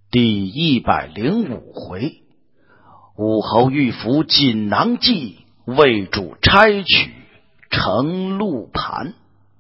第105回，武侯御府锦囊计，魏主差取乘鹿盘。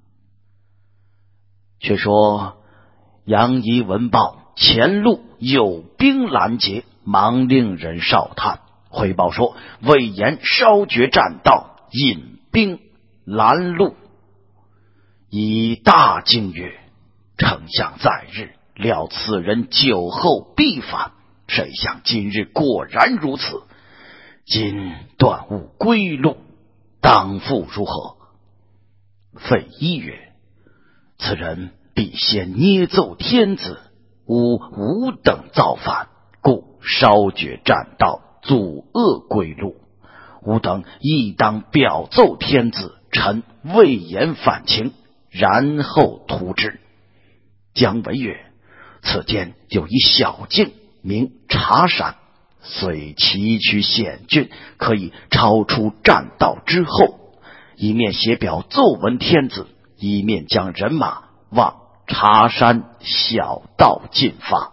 却说杨仪闻报前路有兵拦截，忙令人哨探，回报说魏延烧绝栈道，引兵拦路。以大惊曰：丞相在日，料此人酒后必反，谁想今日果然如此。今断无归路，当复如何？费祎曰：此人必先捏奏天子，吾等造反，故烧绝栈道，阻遏归路。吾等亦当表奏天子，陈魏延反情，然后图之。姜维曰：此间有一小径，名茶山，虽崎岖险峻，可以超出栈道之后，一面写表奏闻天子，一面将人马往茶山小道进发。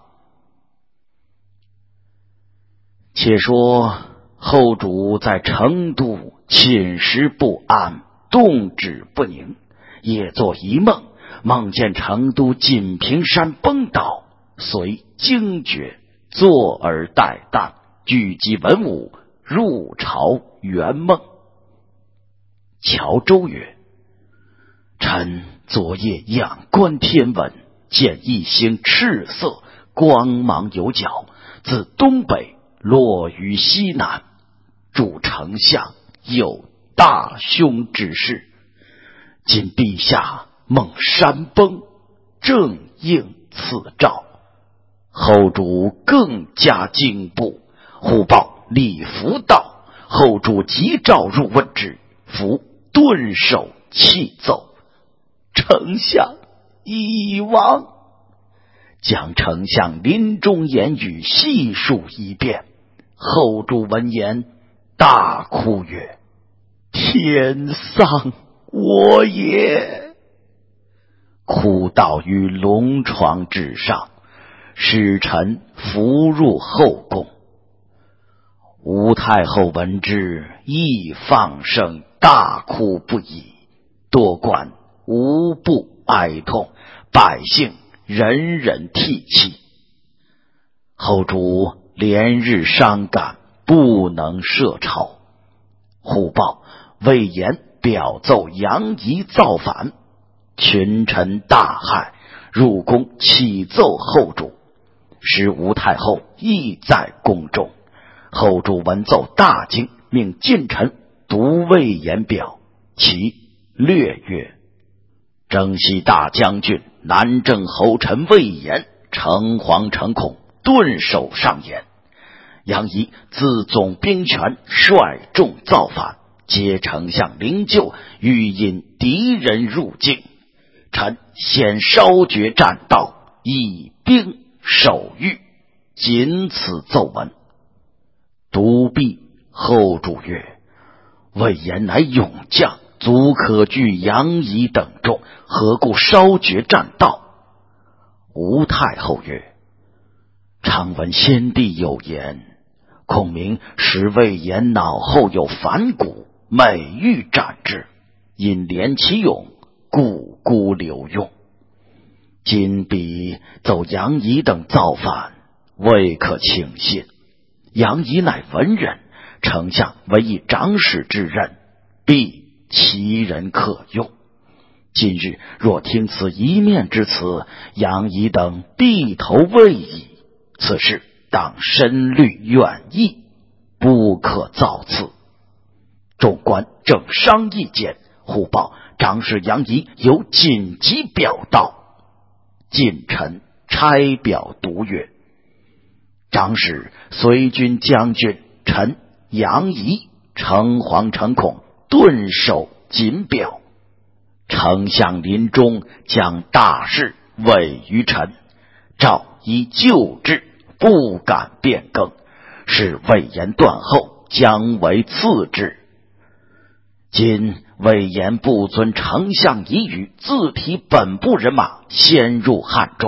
且说后主在成都寝食不安，动止不宁，夜作一梦，梦见成都锦屏山崩倒，遂惊觉，坐而待旦，聚集文武，入朝圆梦。乔州曰：臣昨夜仰观天文，见一星赤色，光芒有角，自东北落于西南，主丞相有大凶之事。今陛下梦山崩，正应此兆。后主更加惊怖，忽报李福到，后主急召入问之，福顿首泣奏：丞相已亡。将丞相临终言语细述一遍。后主闻言大哭曰：天丧我也！哭倒于龙床之上，使臣扶入后宫。吴太后闻之，亦放声大哭不已，多官无不哀痛，百姓人人涕泣。后主连日伤感，不能摄朝。忽报魏延表奏杨仪造反，群臣大骇，入宫启奏后主。时吴太后亦在宫中。后主闻奏大惊，命近臣读魏延表，其略曰：征西大将军南郑侯臣魏延诚惶诚恐，顿首上言：杨仪自总兵权，率众造反，皆丞相灵柩，欲引敌人入境。臣先烧绝栈道，以兵守御，仅此奏闻。读毕，后主曰：魏延乃勇将，足可拒杨仪等众，何故烧绝栈道？吴太后曰：常闻先帝有言，孔明使魏延脑后有反骨，每欲斩之，因怜其勇，故孤留用。今彼奏杨仪等造反，未可轻信。杨仪乃文人，丞相委以长史之任，必其人可用。今日若听此一面之词，杨仪等必投魏矣。此事当深虑远议，不可造次。众官正商议间，忽报长史杨仪有紧急表到。近臣差表读曰：长史随军将军陈杨仪诚惶诚恐，顿首谨表。丞相临终，将大事委于臣，诏以旧制，不敢变更，是魏延断后，将为次之。今魏延不遵丞相遗语，自提本部人马，先入汉中，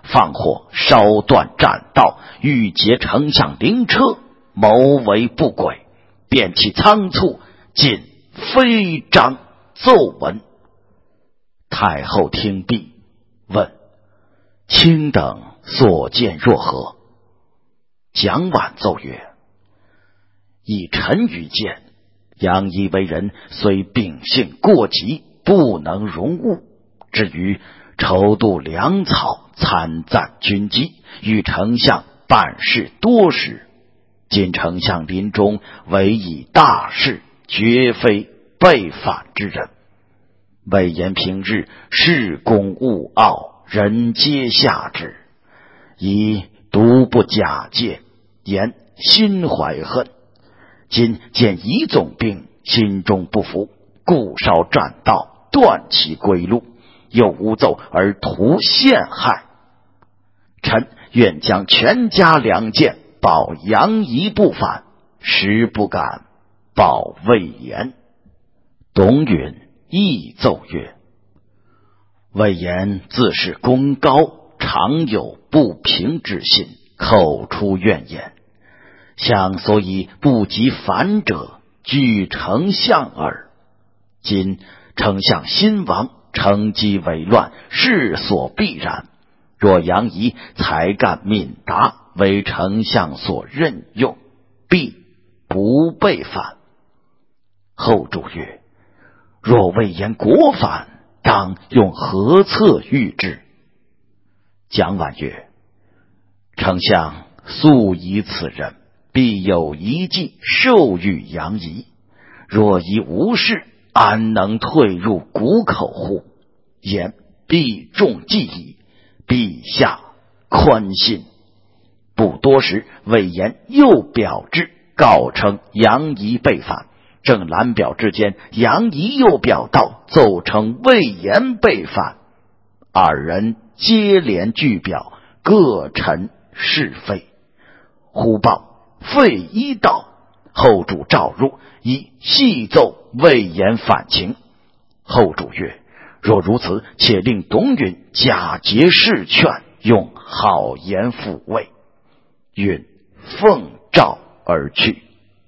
放火烧断栈道，欲劫丞相灵车，谋为不轨，便其仓促，尽飞章奏闻。太后听毕，问：卿等所见若何？蒋琬奏曰：以臣愚见，杨仪为人虽秉性过急，不能容物，至于筹度粮草，参赞军机，与丞相办事多时，今丞相临终，唯以大事，绝非背反之人。魏延平日恃功勿傲，人皆下之，以独不假借，言心怀恨。今见夷总兵，心中不服，故烧栈道，断其归路，又诬奏而图陷害。臣愿将全家良贱保杨仪不反，实不敢保魏延。董允亦奏曰：魏延自是功高，常有不平之心，口出怨言，想所以不及反者，惧丞相耳。今丞相新亡，乘机为乱，势所必然。若杨仪才干敏达，为丞相所任用，必不被反。后主曰：若魏延国反，当用何策御之？蒋琬曰：丞相素疑此人，必有一计授予杨仪，若疑无事，安能退入谷口乎？言必中计矣，陛下宽信。不多时，魏延又表之，告称杨仪被反。正览表之间，杨仪又表到，奏称魏延被反。二人接连具表，各陈是非。忽报费祎到，后主召入，以细奏魏延反情。后主曰：若如此，且令董允假节事劝，用好言抚慰。允奉诏而去。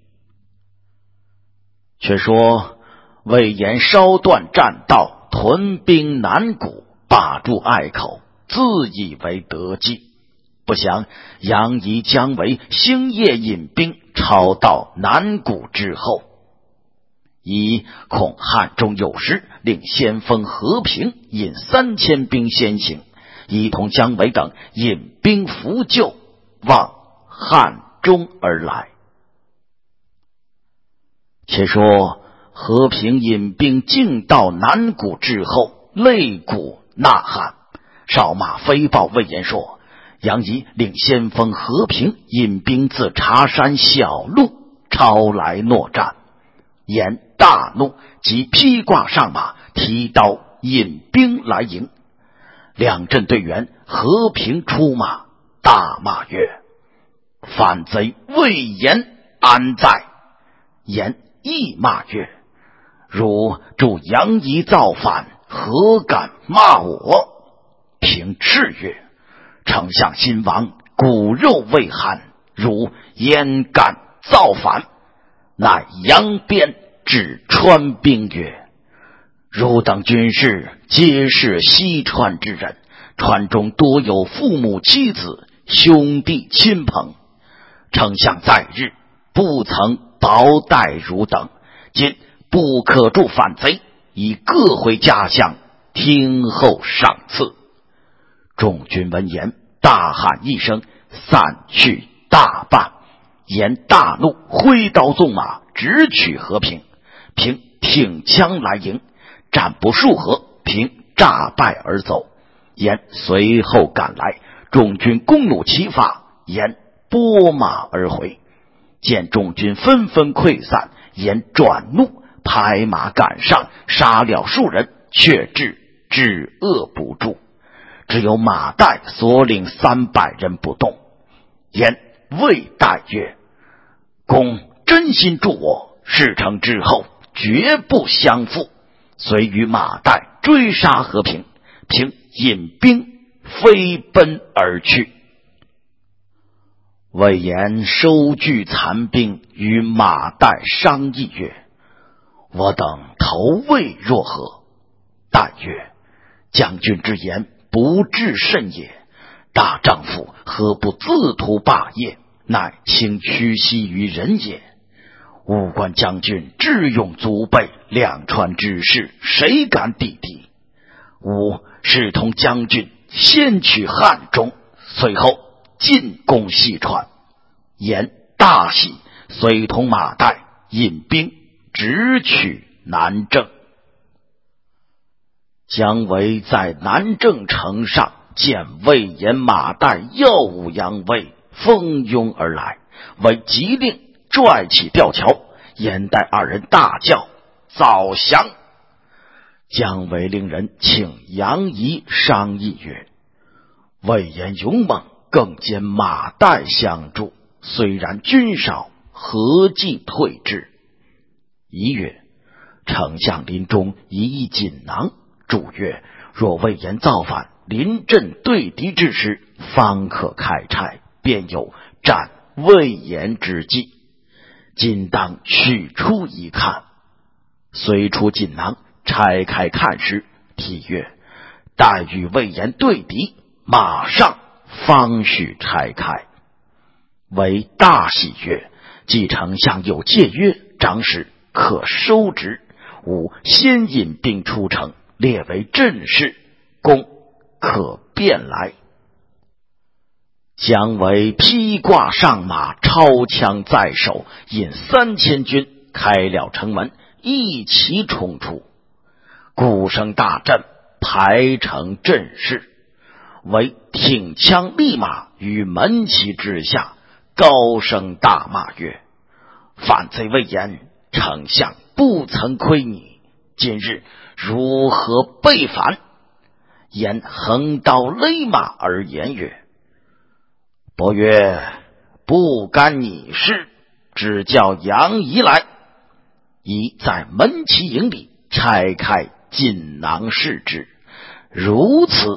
却说魏延烧断栈道，屯兵南谷，把住隘口，自以为得计。不想杨仪将为星夜引兵抄到南谷之后，以恐汉中有失，令先锋和平引3000兵先行，一同姜维等引兵扶救，望汉中而来。且说和平引兵进到南谷之后，擂鼓呐喊，哨马飞报魏延说，杨仪领先锋和平引兵自茶山小路抄来诺战。延大怒，即披挂上马，提刀引兵来迎。两阵队员和平出马，大骂曰：反贼魏延安在？延亦骂曰：汝助杨仪造反，何敢骂我？平斥曰：丞相新亡，骨肉未寒，汝焉敢造反？乃扬鞭指川兵曰：汝等军士皆是西川之人，川中多有父母妻子，兄弟亲朋，丞相在日不曾薄待汝等，今不可助反贼，已各回家乡，听候赏赐。众军闻言，大喊一声，散去大半。延大怒，挥刀纵马，直取和平。平挺枪来迎，战不数合，平诈败而走。延随后赶来，众军弓弩齐发，延拨马而回。见众军纷纷溃散，延转怒，拍马赶上，杀了数人，却至止遏不住。只有马岱所领300人不动。延谓岱曰：公真心助我，事成之后绝不相负。遂与马岱追杀和平，平引兵飞奔而去。魏延收聚残兵，与马岱商议曰：我等投魏若何？岱曰：将军之言不至甚也，大丈夫何不自图霸业，乃轻屈膝于人也。吾观将军智勇足备，两川之势，谁敢抵敌？吾视同将军先取汉中，随后进攻西川。言大喜，随同马岱引兵直取南郑。姜维在南郑城上见魏延、马岱耀武扬威，蜂拥而来，为急令拽起吊桥，延岱二人大叫：早降！姜维令人请杨仪商议曰：魏延勇猛，更兼马岱相助，虽然军少，何计退之？仪曰：丞相临终一意锦囊，主曰：若魏延造反，临阵对敌之时，方可开拆，便有战魏延之计。今当取出一看。遂出锦囊，拆开看时，题曰：待与魏延对敌，马上方许拆开。为大喜曰：既丞相有戒约，长史可收之。吾先引兵出城，列为阵势，公可便来。姜维披挂上马，超枪在手，引3000军开了城门，一齐冲出。鼓声大震，排成阵势。为挺枪立马于门旗之下，高声大骂曰：反贼魏延，丞相不曾亏你，今日如何背反？延横刀勒马而言曰：伯曰，不干你事，只叫杨仪来。仪在门旗营里拆开锦囊视之，如此。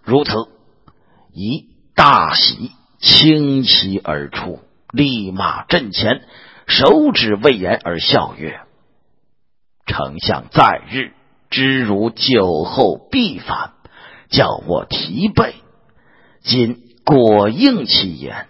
仪大喜，轻骑而出，立马阵前，手指魏延而笑曰：丞相在日，知汝酒后必反，叫我提备，今果应其言。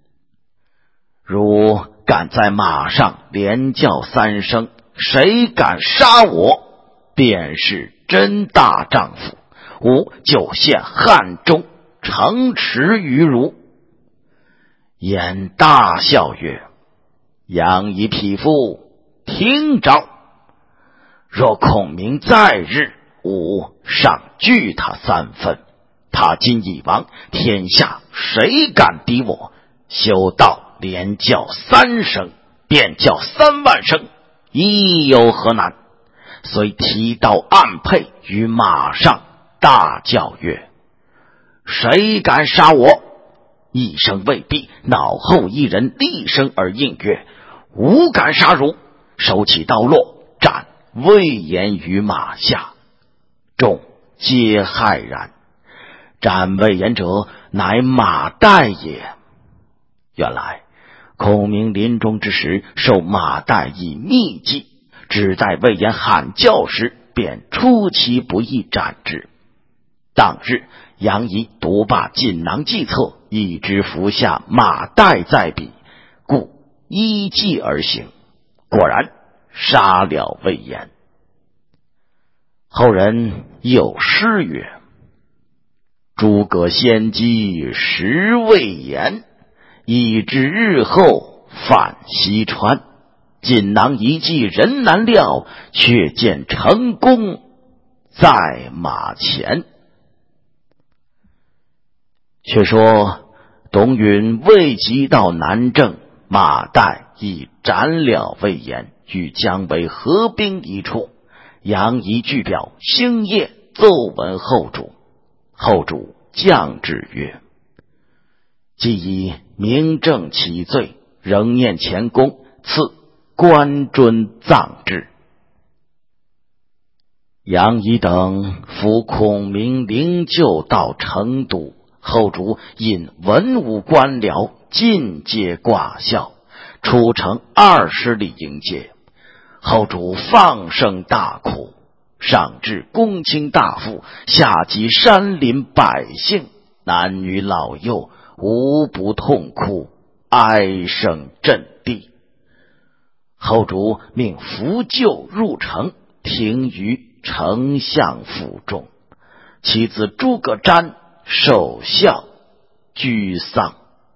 如敢在马上连叫3声，谁敢杀我，便是真大丈夫，吾就献汉中，城池于汝。言大笑曰：杨仪匹夫，听招！若孔明在日，吾上拒他3分。他今已亡，天下谁敢敌我？修道连叫3声，便叫3万声，亦有何难？遂提刀暗辔，于马上大叫曰：谁敢杀我？一声未毕，脑后一人厉声而应曰：吾敢杀汝！手起刀落，斩魏延于马下。众皆骇然。斩魏延者，乃马岱也。原来孔明临终之时，受马岱以密计，只待魏延喊叫时，便出其不意斩之。当日杨仪独把锦囊计策，已知服下马岱在彼，故依计而行，果然杀了魏延。后人有诗曰：诸葛先机识魏延，以致日后反西川。锦囊一计人难料，却见成功在马前。却说董允未及到南郑，马岱已斩了魏延，与姜维合兵一处。杨仪据表，星夜奏闻后主。后主降旨曰：既以明正其罪，仍念前功，赐官尊葬之。杨仪等扶孔明灵柩到成都， 后主引文武官僚尽皆挂孝，出城20里迎接。后主放声大哭，上至公卿大夫，下及山林百姓，男女老幼无不痛哭，哀声震地。后主命扶柩入城，停于丞相府中。其子诸葛瞻受孝居丧。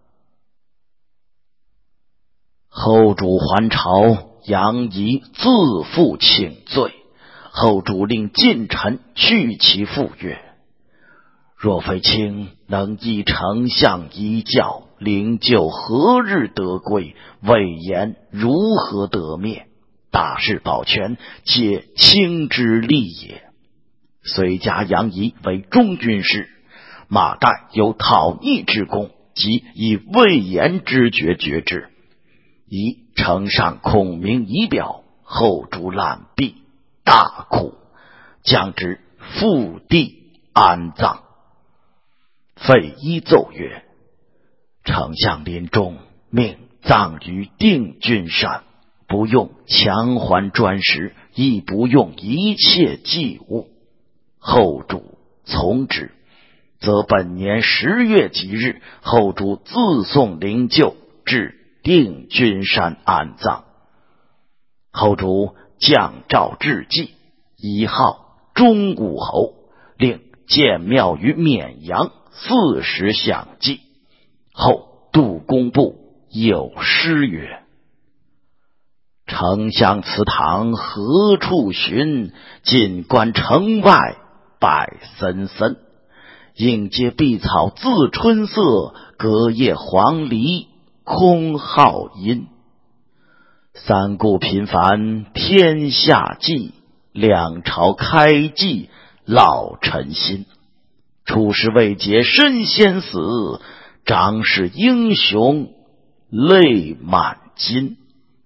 后主还朝，杨仪自负请罪。后主令近臣去其父曰：若非卿能依丞相遗教，灵柩何日得归？魏延如何得灭？大事保全，皆卿之力也。遂加杨仪为中军事，马岱有讨逆之功，即以魏延之爵爵之。以呈上孔明仪表，后主览毕，大哭，将之复地安葬。费祎奏曰：丞相临终，命葬于定军山，不用强还砖石，亦不用一切祭物。后主从之，则本年10月吉日，后主自送灵柩至定军山安葬。后主降诏致祭，以号忠武侯，令建庙于沔阳，40享祭。后杜工部有诗曰：丞相祠堂何处寻？锦官城外拜森森。应阶碧草自春色，隔叶黄鹂空号音。三顾频繁天下计，两朝开济老臣心。出师未捷身先死，长使英雄泪满襟。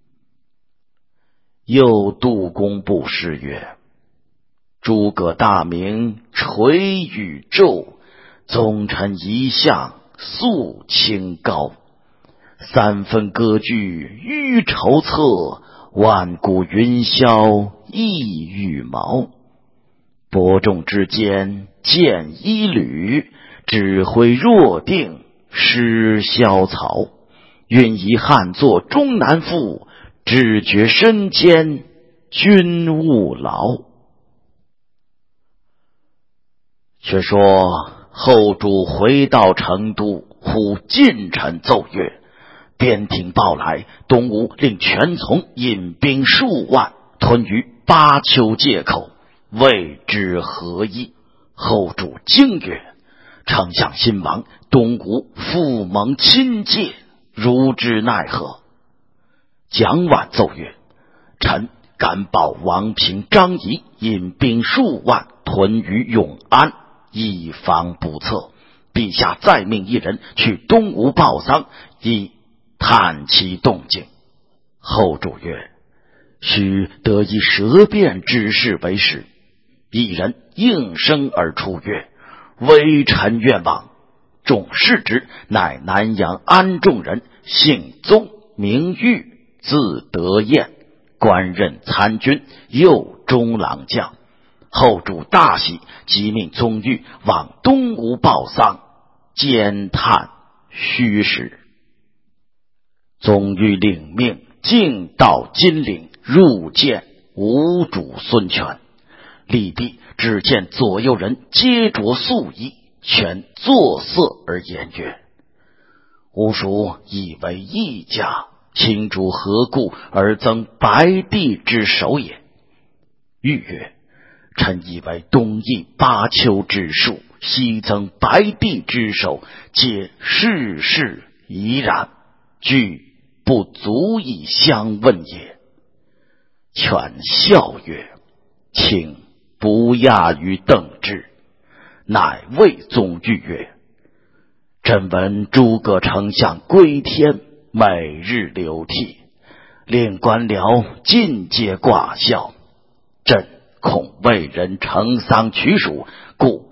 又杜工部诗曰：诸葛大名垂宇宙，宗臣一向肃清高。三分割据欲筹策，万古云霄一羽毛。伯仲之间见一缕，指挥若定失萧曹。运以汉作终难复，只觉身兼君勿劳。却说后主回到成都，呼近臣奏曰：边庭报来，东吴令全从引兵数万，屯于巴丘界口，未知何意。后主惊曰：丞相新亡，东吴复蒙亲戒，如之奈何？蒋琬奏曰：臣敢报王平、张仪引兵数万，屯于永安，以防不测。陛下再命一人去东吴报丧，以探其动静。后主曰：须得以舌辩之事为实。一人应声而出曰：微臣愿往。众视之，乃南阳安众人，姓宗，名玉，字德彦，官任参军，右中郎将。后主大喜，即命宗玉往东吴报丧，监探虚实。宗玉领命，径到金陵，入见吴主孙权。立毕，只见左右人皆着素衣，权作色而言曰：吾属以为义家，卿主何故而增白帝之首也？玉曰：臣以为东夷巴丘之术，西增白帝之首，皆世事已然，俱不足以相问也。权笑曰：卿不亚于邓芝。乃谓宗玉曰：朕闻诸葛丞相归天，每日流涕，令官僚尽皆挂孝。朕恐为人承丧取属，故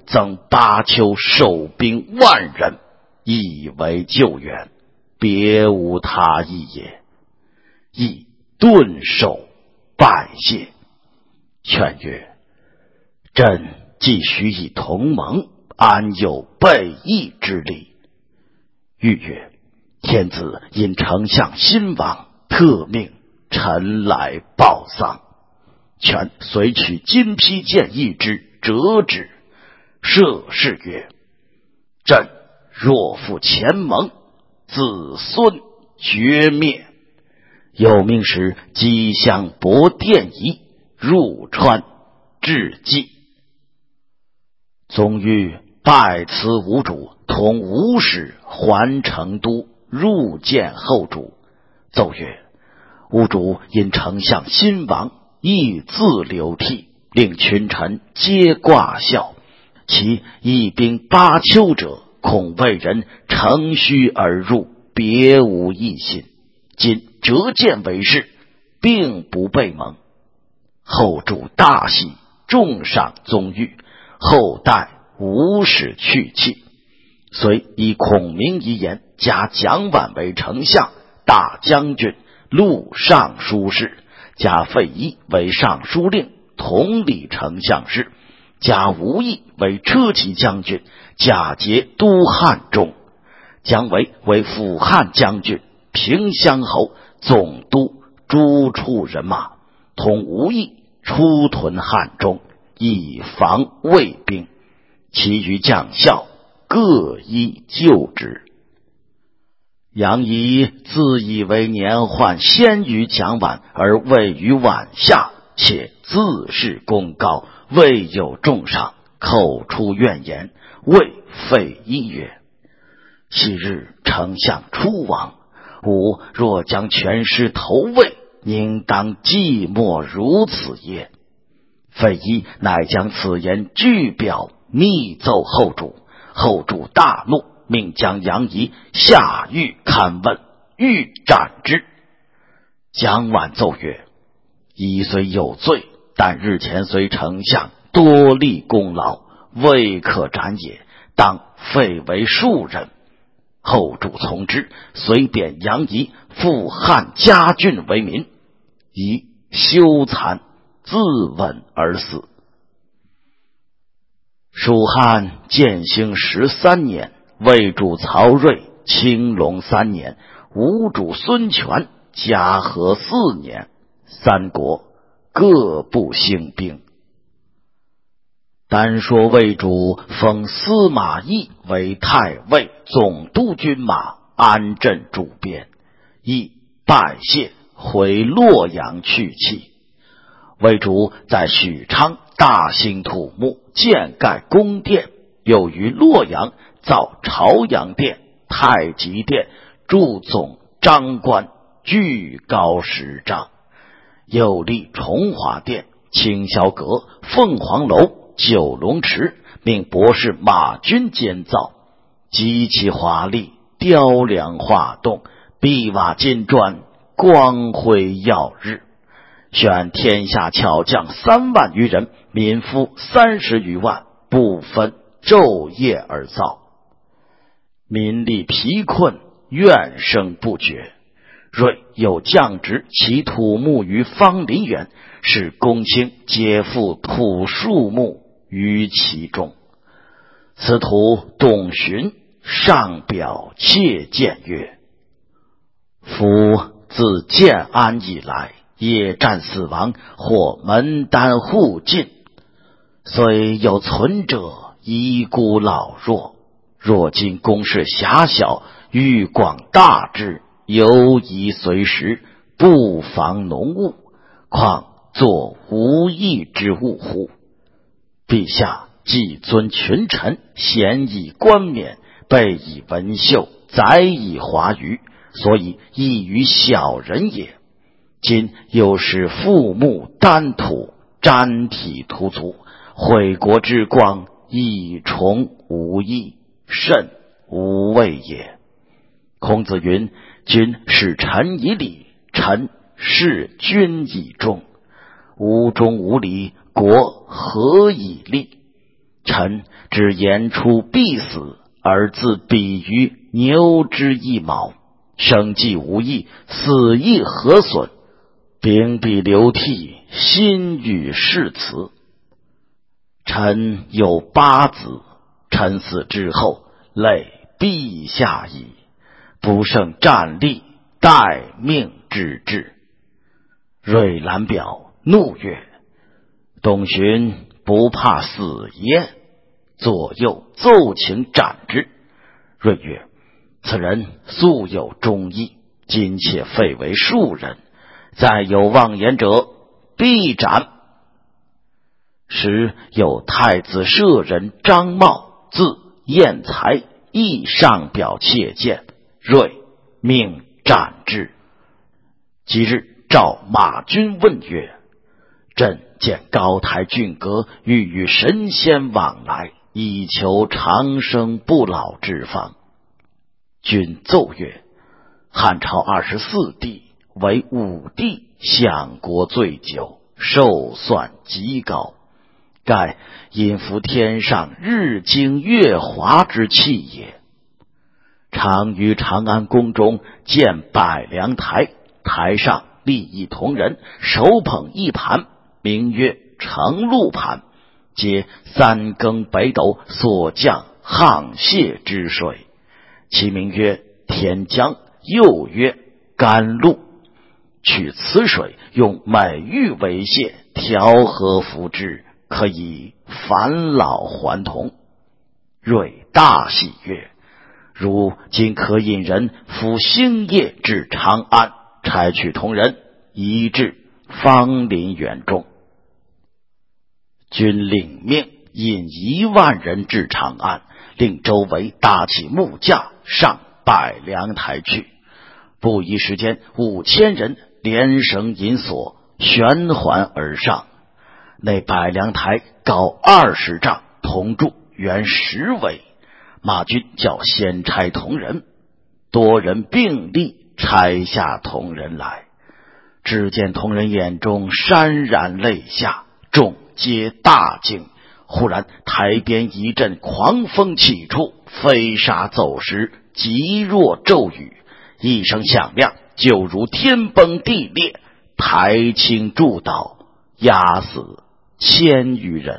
赠巴丘守兵万人，以为救援，别无他意也。亦顿首拜谢。劝曰：朕既许以同盟，安有背义之理？欲曰：天子因丞相新亡，特命臣来报丧。权遂取金披剑一支，折之，设誓曰：朕若负前盟，子孙绝灭。有命使击相伯殿仪入川致祭。宗欲拜辞吴主，同吴使还成都，入见后主。奏曰：吴主因丞相新亡，亦自流涕，令群臣皆挂孝。其一兵巴丘者，恐为人乘虚而入，别无异心。今折剑为誓，并不被蒙。后主大喜，重赏宗御，后代无使去弃。遂以孔明遗言，加蒋琬为丞相、大将军、录尚书事，加费祎为尚书令、统理丞相事，加吴懿为车骑将军，假节都汉中，姜维为辅汉将军、平乡侯、总督诸处人马，同吴懿出屯汉中，以防魏兵。其余将校各依旧职。杨仪自以为年宦先于蒋琬，而位于晚下，且自恃功高，未有重赏，口出怨言，谓费祎曰：昔日丞相出亡，吾若将全师投魏，宁当寂寞如此耶？费祎乃将此言具表密奏后主，后主大怒，命将杨仪下狱勘问，欲斩之。蒋琬奏曰：仪虽有罪，但日前随丞相多立功劳，未可斩也，当废为庶人。后主从之，遂贬杨仪复汉家郡为民，以羞惭自刎而死。蜀汉建兴13年，魏主曹睿青龙3年，吴主孙权嘉禾4年，三国各不兴兵。单说魏主封司马懿为太尉、总督军马，安镇主编，懿拜谢，回洛阳去气。魏主在许昌大兴土木，建盖宫殿，又于洛阳造朝阳殿、太极殿，筑总章官，巨高10丈，又立崇华殿、清霄阁、凤凰楼、九龙池，命博士马军监造，极其华丽，雕梁画栋，壁瓦金砖，光辉耀日。选天下巧匠3万余人，民夫30余万，不分昼夜而造。民力疲困，怨声不绝。睿又降职其土木于方林园，使工兴皆复土树木于其中。此土董荀上表切谏曰：夫自建安以来，夜战死亡，或门单户尽，虽有存者，遗孤老弱。若今宫室狭小，欲广大之，犹宜随时，不妨浓雾，况作无益之物乎？陛下既尊群臣，贤以冠冕，备以文秀，载以华腴，所以异于小人也。今又使覆木丹土，瞻体突足，毁国之光，以崇无益，甚无谓也。孔子云：君视臣以礼，臣视君以忠。无忠无礼，国何以立？ 臣只言出必死，而自鄙于牛之一毛，生计无益，死亦何损？秉笔流涕，心语誓词。臣有8子，臣死之后，累陛下矣，不胜战栗，待命之至。瑞览表，怒曰：董询不怕死耶？左右奏请斩之。瑞曰：此人素有忠义，今且废为庶人，再有妄言者，必斩。时有太子舍人张茂，字彦才，亦上表切谏，瑞命斩之。即日召马军问曰：朕见高台俊阁，欲与神仙往来，以求长生不老之方。君奏曰：汉朝24帝，为5帝享国最久，寿算极高，盖因服天上日精月华之气也。常于长安宫中建百梁台，台上立一铜人，手捧一盘，名曰承禄盘，皆3更北斗所降沆瀣之水，其名曰天江，又曰甘露。取此水，用美玉为泻，调和服之，可以返老还童。瑞大喜曰：如今可引人赴星夜至长安，差取铜人，移至芳林园中。君领命引1万人至长安，令周围搭起木架，上百梁台去。不一时间，5000人连绳引索，旋环而上。那百梁台高20丈，铜柱圆10围。马军叫先差铜人，多人并力拆下铜人来。只见铜人眼中潸然泪下，众皆大惊。忽然台边一阵狂风起处，飞沙走石，极若骤雨，一声响亮，就如天崩地裂，台倾柱倒，压死1000余人。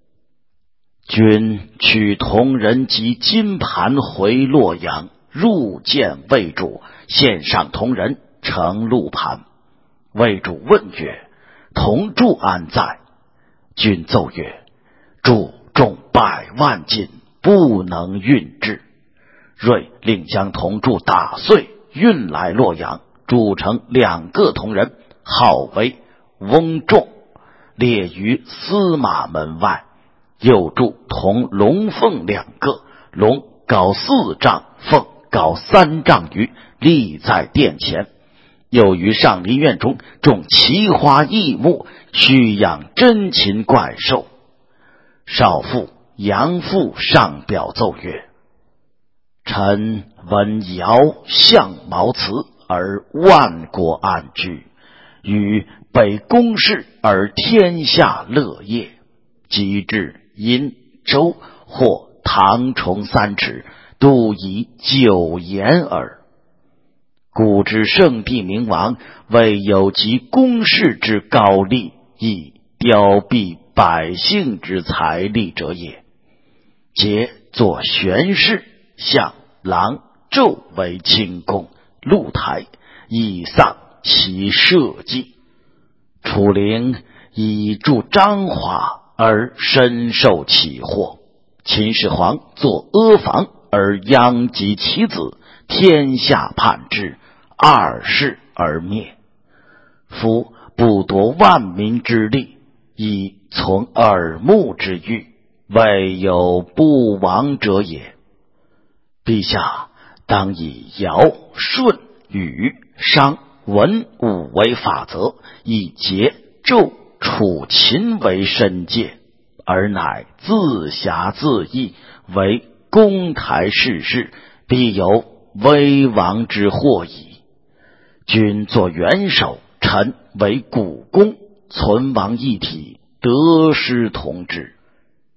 君取铜人及金盘回洛阳，入见魏主，献上铜人，承禄盘。魏主问曰：铜柱安在？君奏曰：柱重100万斤，不能运至。瑞令将铜柱打碎，运来洛阳，铸成2个铜人，号为翁仲，列于司马门外。又铸铜龙凤2个，龙高4丈，凤高3丈余，立在殿前。又于上林苑中种奇花异木，蓄养珍禽怪兽。少妇杨妇上表奏曰：臣闻尧相毛辞，而万国安居，与北宫室而天下乐业，及至殷周或唐崇3尺，度以9言耳。古之圣帝明王，为有及公室之高丽，以凋敝百姓之财力者也。皆作玄室，向郎纣为清宫，露台，以丧其社稷。楚灵以助张华，而深受其祸。秦始皇作阿房，而殃及其子，天下叛之，2世而灭。夫不夺万民之力，以从耳目之欲，未有不亡者也。陛下当以尧、舜、禹、商、文武为法则，以桀、纣、楚、秦为申诫，而乃自侠自义，为公台世事，必有危亡之祸矣。君作元首，臣为股肱，存亡一体，得失同之。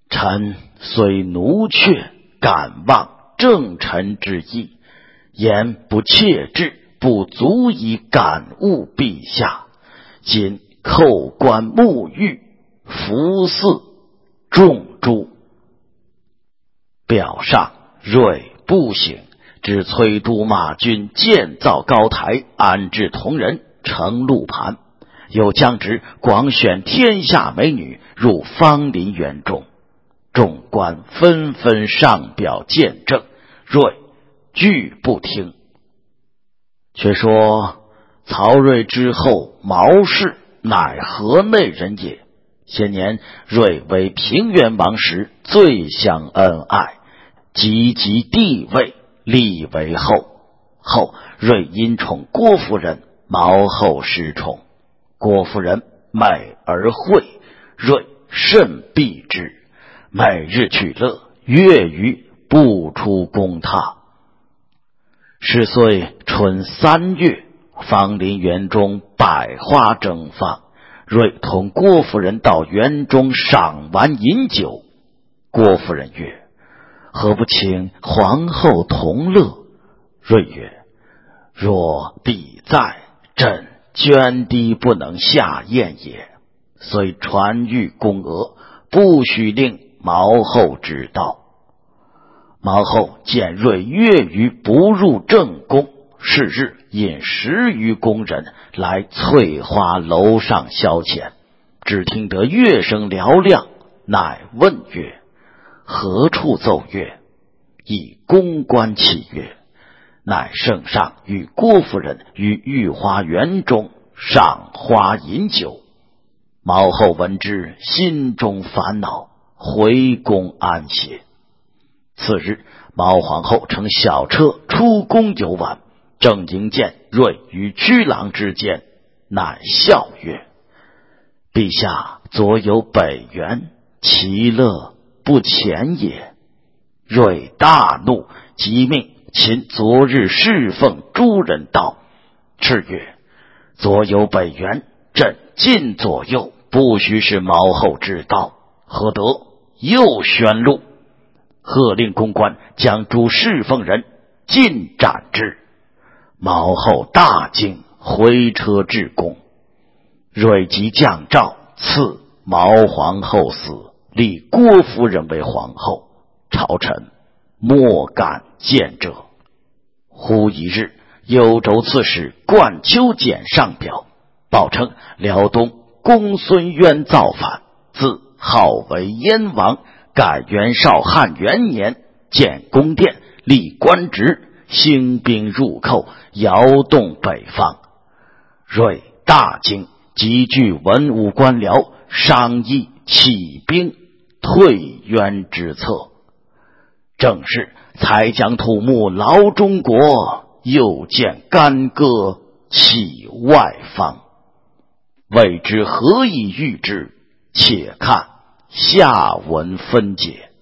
臣虽奴却，敢忘正臣之意，言不切志，不足以感悟陛下。今叩关沐浴，服祀众诸。表上睿不省，只催督马军建造高台，安置铜人，成路盘，又将之广选天下美女入芳林园中。众官纷纷上表见证，睿拒不听。却说曹睿之后毛氏乃河内人也，先年睿为平原王时最享恩爱，积极地位，立为后。后睿因宠郭夫人，毛后失宠。郭夫人美而慧，睿甚避之，每日取乐，月余不出宫榻。是岁春3月，芳林园中百花争放，睿同郭夫人到园中赏玩饮酒。郭夫人曰：何不请皇后同乐？睿曰：若必在，朕涓滴不能下咽也。虽传谕宫娥，不许令毛后知道。毛后见睿月余不入正宫，是日引10余宫人来翠花楼上消遣，只听得乐声嘹亮，乃问曰：何处奏乐？以宫官起乐，乃圣上与郭夫人于御花园中赏花饮酒。毛后闻之，心中烦恼，回宫安歇。次日，毛皇后乘小车出宫游玩，正迎见睿于曲廊之间，乃笑曰：陛下左有北园，其乐不浅也。睿大怒，即命擒昨日侍奉诸人道，敕曰：左有北园，朕禁左右，不许使毛后知道，何得又宣录？喝令公官将诸侍奉人尽斩之。毛后大惊，回车至宫。睿即降诏赐毛皇后死，立郭夫人为皇后。朝臣莫敢见者。忽一日，幽州刺史冠丘简上表，报称辽东公孙渊造反，自号为燕王，改元绍汉元年，建宫殿，立官职，兴兵入寇，摇动北方。睿大惊，集聚文武官僚，商议起兵退渊之策。正是才将土木劳中国，又见干戈起外方。未知何以御之，且看下文分解。